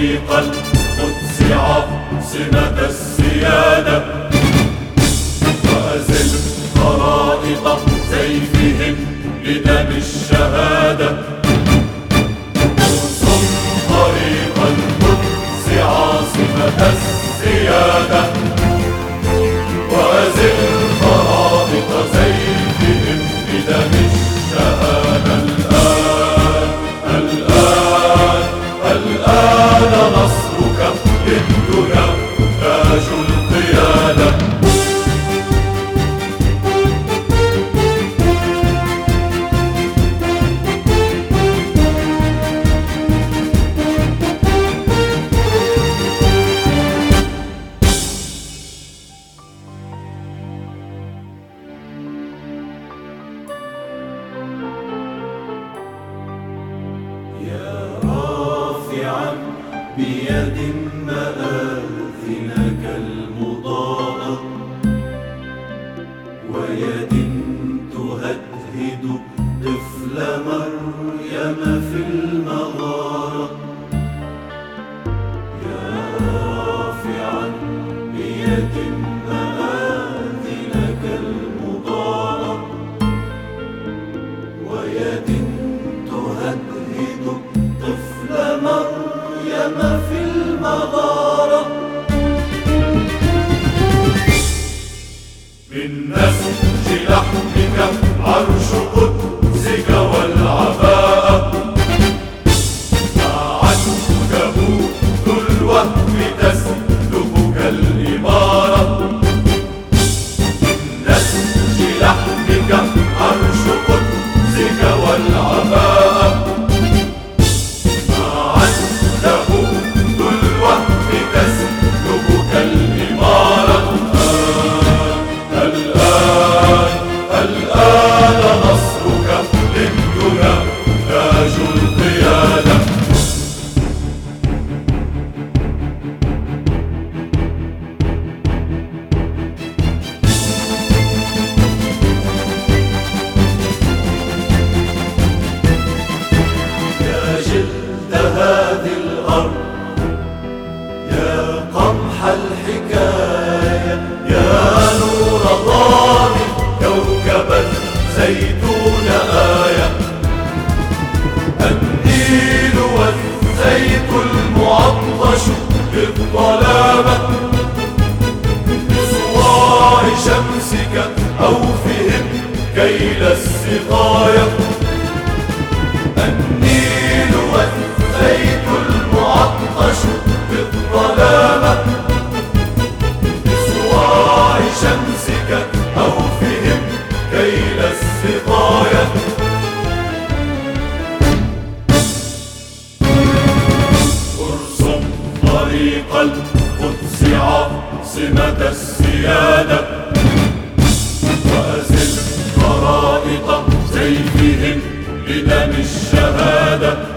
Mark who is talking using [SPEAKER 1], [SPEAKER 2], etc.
[SPEAKER 1] طريق القدس عاصمة السيادة، وأزل خرائط سيفهم بدم الشهادة. ارسم طريق القدس عاصمة السيادة، وأزل خرائط سيفهم بدم الشهادة. الآن نصرك للدنيا تاج القيادة. يا رافعا بيد مآذنك المضاءة، ويد تهدهد طفل مريم في المغارة. يا رافعا بيد مآذنك المضاءة، ويد تهدهد طفل مريم في المغارة. من نسج لحمك عرش قدسك والعباءة، معك كبوت الوهم تسلبك الإمارة. من نسج لحمك عرش قدسك والعباءة، معك كبوت الوهم تسلبك الإمارة. الآن نصرك للدنيا تاج القيادة. يا جلد هذه الأرض، يا قمح الحكاية، يا نور ضامن كوكبا زيتون آية. النيل والزيت المعطش بالظلامة، بصواع شمسك أوفهم كيل السقاية. النيل والزيت المعطش بالظلامة، بصواع شمسك أوفهم كيل السقاية. ارسم طريق القدس عاصمة السيادة، وأزل خرائط سيفهم بدم الشهادة.